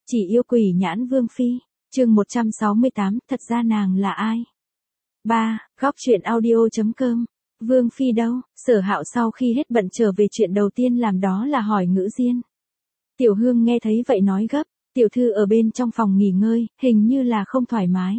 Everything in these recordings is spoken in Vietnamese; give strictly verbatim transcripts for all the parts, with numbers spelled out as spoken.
Chỉ yêu quỷ nhãn Vương Phi, chương một trăm sáu mươi tám, thật ra nàng là ai? ba. Góc truyện audio.com. Vương Phi đâu? Sở Hạo sau khi hết bận trở về chuyện đầu tiên làm đó là hỏi Ngữ Diên. Tiểu Hương nghe thấy vậy nói gấp, tiểu thư ở bên trong phòng nghỉ ngơi, hình như là không thoải mái.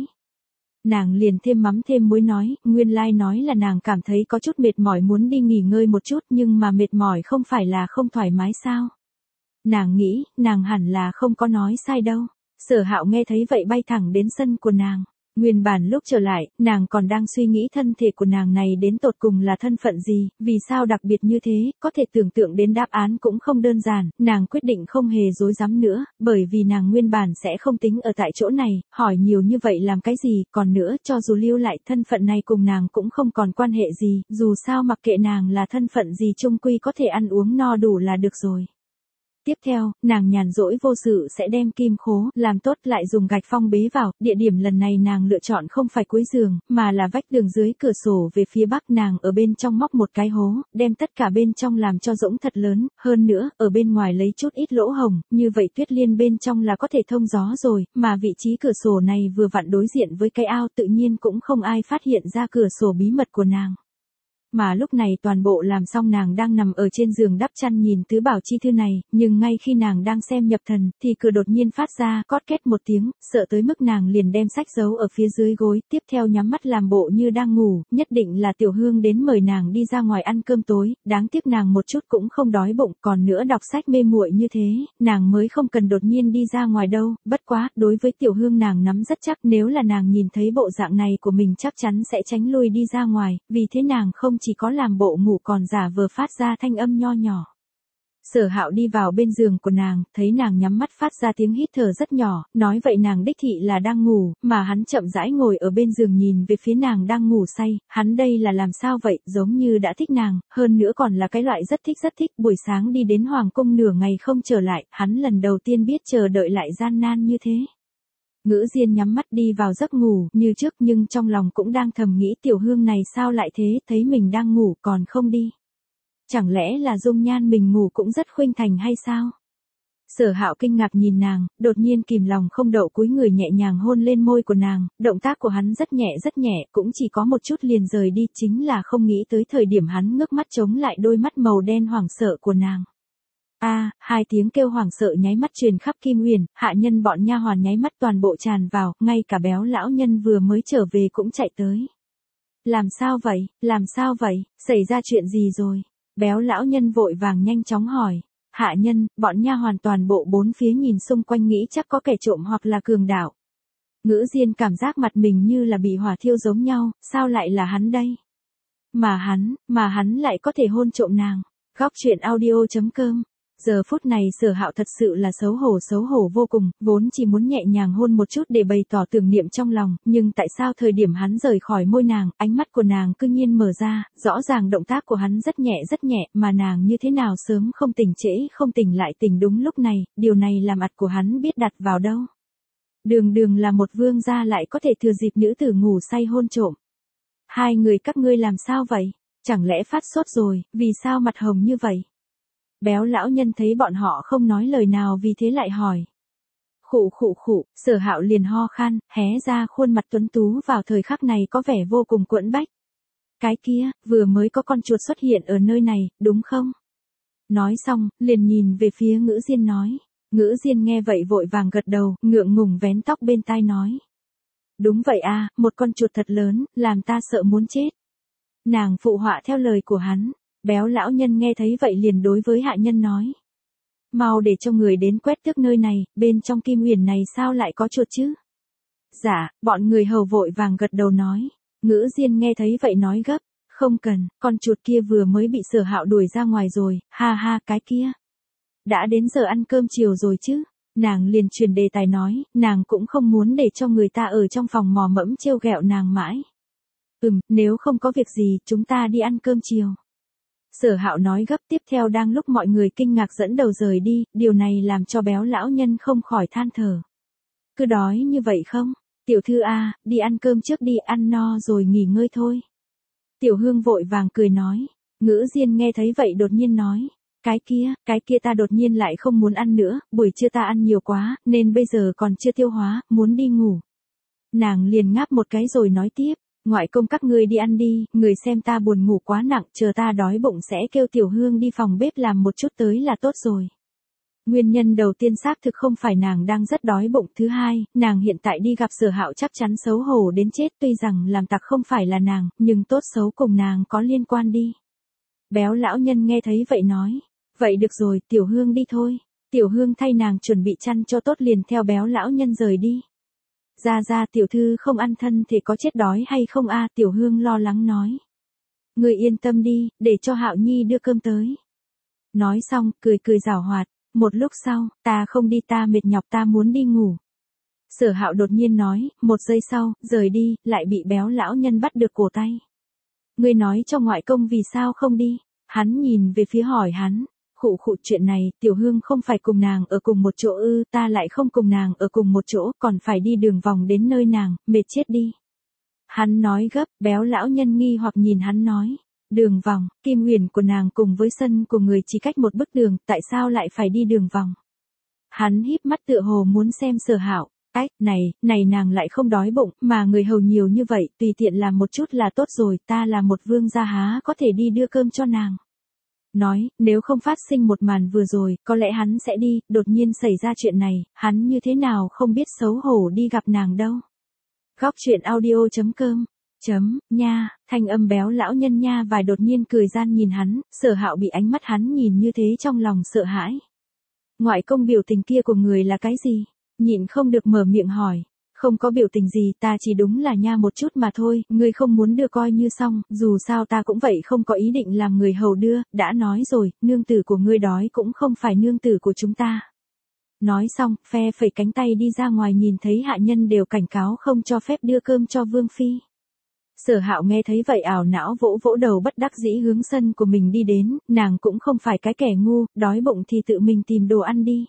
Nàng liền thêm mắm thêm muối nói, nguyên lai nói là nàng cảm thấy có chút mệt mỏi muốn đi nghỉ ngơi một chút nhưng mà mệt mỏi không phải là không thoải mái sao? Nàng nghĩ, nàng hẳn là không có nói sai đâu. Sở Hạo nghe thấy vậy bay thẳng đến sân của nàng. Nguyên bản lúc trở lại, nàng còn đang suy nghĩ thân thể của nàng này đến tột cùng là thân phận gì, vì sao đặc biệt như thế, có thể tưởng tượng đến đáp án cũng không đơn giản, nàng quyết định không hề dối dám nữa, bởi vì nàng nguyên bản sẽ không tính ở tại chỗ này, hỏi nhiều như vậy làm cái gì, còn nữa, cho dù lưu lại thân phận này cùng nàng cũng không còn quan hệ gì, dù sao mặc kệ nàng là thân phận gì chung quy có thể ăn uống no đủ là được rồi. Tiếp theo, nàng nhàn rỗi vô sự sẽ đem kim khố, làm tốt lại dùng gạch phong bế vào, địa điểm lần này nàng lựa chọn không phải cuối giường, mà là vách tường dưới cửa sổ về phía bắc nàng ở bên trong móc một cái hố, đem tất cả bên trong làm cho rỗng thật lớn, hơn nữa, ở bên ngoài lấy chút ít lỗ hồng, như vậy Tuyết Liên bên trong là có thể thông gió rồi, mà vị trí cửa sổ này vừa vặn đối diện với cái ao tự nhiên cũng không ai phát hiện ra cửa sổ bí mật của nàng. Mà lúc này toàn bộ làm xong nàng đang nằm ở trên giường đắp chăn nhìn tứ bảo chi thư này, nhưng ngay khi nàng đang xem nhập thần, thì cửa đột nhiên phát ra, cót két một tiếng, sợ tới mức nàng liền đem sách giấu ở phía dưới gối, tiếp theo nhắm mắt làm bộ như đang ngủ, nhất định là Tiểu Hương đến mời nàng đi ra ngoài ăn cơm tối, đáng tiếc nàng một chút cũng không đói bụng, còn nữa đọc sách mê muội như thế, nàng mới không cần đột nhiên đi ra ngoài đâu, bất quá, đối với Tiểu Hương nàng nắm rất chắc, nếu là nàng nhìn thấy bộ dạng này của mình chắc chắn sẽ tránh lui đi ra ngoài, vì thế nàng không chỉ có làm bộ ngủ còn giả vờ phát ra thanh âm nho nhỏ. Sở Hạo đi vào bên giường của nàng, thấy nàng nhắm mắt phát ra tiếng hít thở rất nhỏ, nói vậy nàng đích thị là đang ngủ, mà hắn chậm rãi ngồi ở bên giường nhìn về phía nàng đang ngủ say, hắn đây là làm sao vậy, giống như đã thích nàng, hơn nữa còn là cái loại rất thích rất thích, buổi sáng đi đến Hoàng cung nửa ngày không trở lại, hắn lần đầu tiên biết chờ đợi lại gian nan như thế. Ngữ Diên nhắm mắt đi vào giấc ngủ như trước nhưng trong lòng cũng đang thầm nghĩ Tiểu Hương này sao lại thế, thấy mình đang ngủ còn không đi. Chẳng lẽ là dung nhan mình ngủ cũng rất khuynh thành hay sao? Sở Hạo kinh ngạc nhìn nàng, đột nhiên kìm lòng không đậu cúi người nhẹ nhàng hôn lên môi của nàng, động tác của hắn rất nhẹ rất nhẹ, cũng chỉ có một chút liền rời đi, chính là không nghĩ tới thời điểm hắn ngước mắt chống lại đôi mắt màu đen hoảng sợ của nàng. A, à, hai tiếng kêu hoảng sợ nháy mắt truyền khắp Kim Huyền, hạ nhân bọn nha hoàn nháy mắt toàn bộ tràn vào, ngay cả Béo lão nhân vừa mới trở về cũng chạy tới. Làm sao vậy, làm sao vậy, xảy ra chuyện gì rồi? Béo lão nhân vội vàng nhanh chóng hỏi. Hạ nhân, bọn nha hoàn toàn bộ bốn phía nhìn xung quanh nghĩ chắc có kẻ trộm hoặc là cường đạo. Ngữ Diên cảm giác mặt mình như là bị hỏa thiêu giống nhau, sao lại là hắn đây? Mà hắn, mà hắn lại có thể hôn trộm nàng. Góc truyện audio.com. Giờ phút này Sở Hạo thật sự là xấu hổ xấu hổ vô cùng, vốn chỉ muốn nhẹ nhàng hôn một chút để bày tỏ tưởng niệm trong lòng, nhưng tại sao thời điểm hắn rời khỏi môi nàng, ánh mắt của nàng cư nhiên mở ra, rõ ràng động tác của hắn rất nhẹ rất nhẹ, mà nàng như thế nào sớm không tỉnh trễ không tỉnh lại tỉnh đúng lúc này, điều này làm mặt của hắn biết đặt vào đâu. Đường đường là một vương gia lại có thể thừa dịp nữ tử ngủ say hôn trộm. Hai người các ngươi làm sao vậy? Chẳng lẽ phát sốt rồi, vì sao mặt hồng như vậy? Béo lão nhân thấy bọn họ không nói lời nào vì thế lại hỏi. Khụ khụ khụ, Sở Hạo liền ho khan, hé ra khuôn mặt tuấn tú vào thời khắc này có vẻ vô cùng quẫn bách. Cái kia, vừa mới có con chuột xuất hiện ở nơi này, đúng không? Nói xong, liền nhìn về phía Ngữ Diên nói. Ngữ Diên nghe vậy vội vàng gật đầu, ngượng ngùng vén tóc bên tai nói. Đúng vậy à, một con chuột thật lớn, làm ta sợ muốn chết. Nàng phụ họa theo lời của hắn. Béo lão nhân nghe thấy vậy liền đối với hạ nhân nói. Mau để cho người đến quét tước nơi này, bên trong Kim Huyền này sao lại có chuột chứ? Dạ, bọn người hầu vội vàng gật đầu nói. Ngữ Diên nghe thấy vậy nói gấp. Không cần, con chuột kia vừa mới bị Sở Hạo đuổi ra ngoài rồi, ha ha cái kia. Đã đến giờ ăn cơm chiều rồi chứ? Nàng liền truyền đề tài nói, nàng cũng không muốn để cho người ta ở trong phòng mò mẫm trêu ghẹo nàng mãi. Ừm, nếu không có việc gì, chúng ta đi ăn cơm chiều. Sở Hạo nói gấp tiếp theo đang lúc mọi người kinh ngạc dẫn đầu rời đi, điều này làm cho béo lão nhân không khỏi than thở. Cứ đói như vậy không? Tiểu thư a, đi ăn cơm trước đi, ăn no rồi nghỉ ngơi thôi. Tiểu Hương vội vàng cười nói. Ngữ Diên nghe thấy vậy đột nhiên nói. Cái kia, cái kia ta đột nhiên lại không muốn ăn nữa, buổi trưa ta ăn nhiều quá, nên bây giờ còn chưa tiêu hóa, muốn đi ngủ. Nàng liền ngáp một cái rồi nói tiếp, ngoại công các ngươi đi ăn đi, người xem ta buồn ngủ quá nặng, chờ ta đói bụng sẽ kêu Tiểu Hương đi phòng bếp làm một chút tới là tốt rồi. Nguyên nhân đầu tiên xác thực không phải nàng đang rất đói bụng, thứ hai, nàng hiện tại đi gặp Sở Hạo chắc chắn xấu hổ đến chết, tuy rằng làm tặc không phải là nàng, nhưng tốt xấu cùng nàng có liên quan đi. Béo lão nhân nghe thấy vậy nói, vậy được rồi, Tiểu Hương đi thôi. Tiểu Hương thay nàng chuẩn bị chăn cho tốt liền theo béo lão nhân rời đi. Ra ra tiểu thư không ăn thân thì có chết đói hay không a? Tiểu Hương lo lắng nói. Người yên tâm đi, để cho Hạo Nhi đưa cơm tới. Nói xong, cười cười giảo hoạt. Một lúc sau, ta không đi, ta mệt nhọc, ta muốn đi ngủ. Sở Hạo đột nhiên nói, một giây sau, rời đi, lại bị béo lão nhân bắt được cổ tay. Ngươi nói cho ngoại công vì sao không đi? Hắn nhìn về phía hỏi hắn. Khụ khụ, chuyện này, Tiểu Hương không phải cùng nàng ở cùng một chỗ ư, ta lại không cùng nàng ở cùng một chỗ, còn phải đi đường vòng đến nơi nàng, mệt chết đi. Hắn nói gấp, béo lão nhân nghi hoặc nhìn hắn nói. Đường vòng, Kim Huyền của nàng cùng với sân của người chỉ cách một bức đường, tại sao lại phải đi đường vòng? Hắn híp mắt tựa hồ muốn xem Sở Hạo. Ách, này, này nàng lại không đói bụng, mà người hầu nhiều như vậy, tùy tiện làm một chút là tốt rồi, ta là một vương gia há có thể đi đưa cơm cho nàng. Nói, nếu không phát sinh một màn vừa rồi, có lẽ hắn sẽ đi, đột nhiên xảy ra chuyện này, hắn như thế nào không biết xấu hổ đi gặp nàng đâu. Góc truyện audio chấm com Chấm, nha, thanh âm béo lão nhân nha vài đột nhiên cười gian nhìn hắn, Sở Hạo bị ánh mắt hắn nhìn như thế trong lòng sợ hãi. Ngoại công biểu tình kia của người là cái gì? Nhịn không được mở miệng hỏi. Không có biểu tình gì, ta chỉ đúng là nha một chút mà thôi, ngươi không muốn đưa coi như xong, dù sao ta cũng vậy không có ý định làm người hầu đưa, đã nói rồi, nương tử của ngươi đói cũng không phải nương tử của chúng ta. Nói xong, phe phẩy cánh tay đi ra ngoài, nhìn thấy hạ nhân đều cảnh cáo không cho phép đưa cơm cho Vương Phi. Sở Hạo nghe thấy vậy ảo não vỗ vỗ đầu bất đắc dĩ hướng sân của mình đi đến, nàng cũng không phải cái kẻ ngu, đói bụng thì tự mình tìm đồ ăn đi.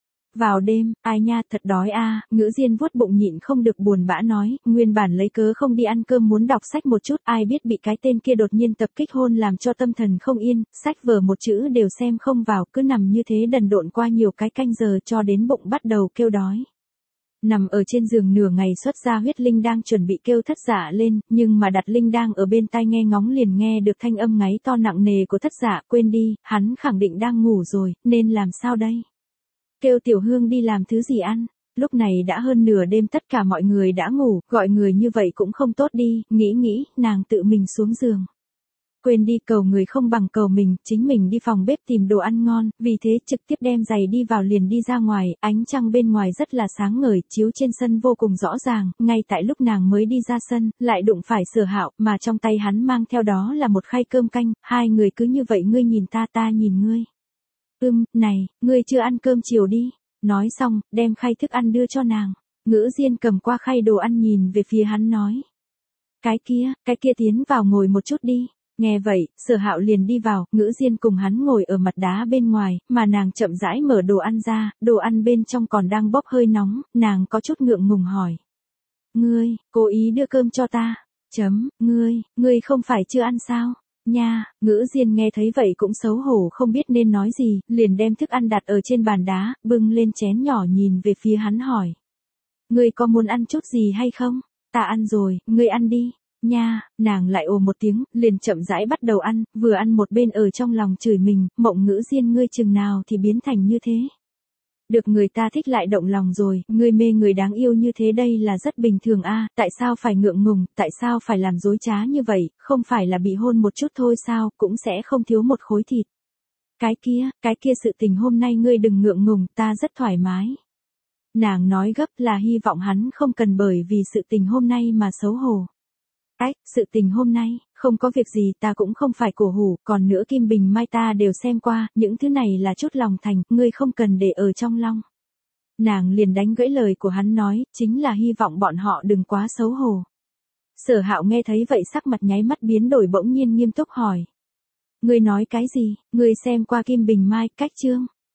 Vào đêm, ai nha thật đói a, à, Ngữ Diên vuốt bụng nhịn không được buồn bã nói, nguyên bản lấy cớ không đi ăn cơm muốn đọc sách một chút, ai biết bị cái tên kia đột nhiên tập kích hôn làm cho tâm thần không yên, sách vở một chữ đều xem không vào, cứ nằm như thế đần độn qua nhiều cái canh giờ cho đến bụng bắt đầu kêu đói. Nằm ở trên giường nửa ngày xuất ra huyết linh đang chuẩn bị kêu thất dạ lên, nhưng mà đặt linh đang ở bên tai nghe ngóng liền nghe được thanh âm ngáy to nặng nề của thất dạ, quên đi, hắn khẳng định đang ngủ rồi, nên làm sao đây? Kêu Tiểu Hương đi làm thứ gì ăn, lúc này đã hơn nửa đêm tất cả mọi người đã ngủ, gọi người như vậy cũng không tốt đi, nghĩ nghĩ, nàng tự mình xuống giường. Quên đi, cầu người không bằng cầu mình, chính mình đi phòng bếp tìm đồ ăn ngon, vì thế trực tiếp đem giày đi vào liền đi ra ngoài, ánh trăng bên ngoài rất là sáng ngời, chiếu trên sân vô cùng rõ ràng, ngay tại lúc nàng mới đi ra sân, lại đụng phải Sở Hạo, mà trong tay hắn mang theo đó là một khay cơm canh, hai người cứ như vậy ngươi nhìn ta ta nhìn ngươi. Ưm, này, ngươi chưa ăn cơm chiều đi. Nói xong, đem khay thức ăn đưa cho nàng. Ngữ Diên cầm qua khay đồ ăn nhìn về phía hắn nói. Cái kia, cái kia tiến vào ngồi một chút đi. Nghe vậy, Sở Hạo liền đi vào, Ngữ Diên cùng hắn ngồi ở mặt đá bên ngoài, mà nàng chậm rãi mở đồ ăn ra, đồ ăn bên trong còn đang bốc hơi nóng, nàng có chút ngượng ngùng hỏi. Ngươi, cố ý đưa cơm cho ta. Chấm, ngươi, ngươi không phải chưa ăn sao? Nha, Ngữ Diên nghe thấy vậy cũng xấu hổ không biết nên nói gì, liền đem thức ăn đặt ở trên bàn đá, bưng lên chén nhỏ nhìn về phía hắn hỏi. Ngươi có muốn ăn chút gì hay không? Ta ăn rồi, ngươi ăn đi. Nha, nàng lại ồ một tiếng, liền chậm rãi bắt đầu ăn, vừa ăn một bên ở trong lòng chửi mình, Mộng Ngữ Diên ngươi chừng nào thì biến thành như thế. Được người ta thích lại động lòng rồi, ngươi mê người đáng yêu như thế đây là rất bình thường a, tại sao phải ngượng ngùng, tại sao phải làm dối trá như vậy, không phải là bị hôn một chút thôi sao, cũng sẽ không thiếu một khối thịt. Cái kia, cái kia sự tình hôm nay ngươi đừng ngượng ngùng, ta rất thoải mái. Nàng nói gấp là hy vọng hắn không cần bởi vì sự tình hôm nay mà xấu hổ. Ách, sự tình hôm nay, không có việc gì, ta cũng không phải cổ hủ, còn nữa Kim Bình Mai ta đều xem qua, những thứ này là chút lòng thành, ngươi không cần để ở trong lòng. Nàng liền đánh gãy lời của hắn nói, chính là hy vọng bọn họ đừng quá xấu hổ. Sở Hạo nghe thấy vậy sắc mặt nháy mắt biến đổi bỗng nhiên nghiêm túc hỏi. Ngươi nói cái gì, ngươi xem qua Kim Bình Mai, cách chương.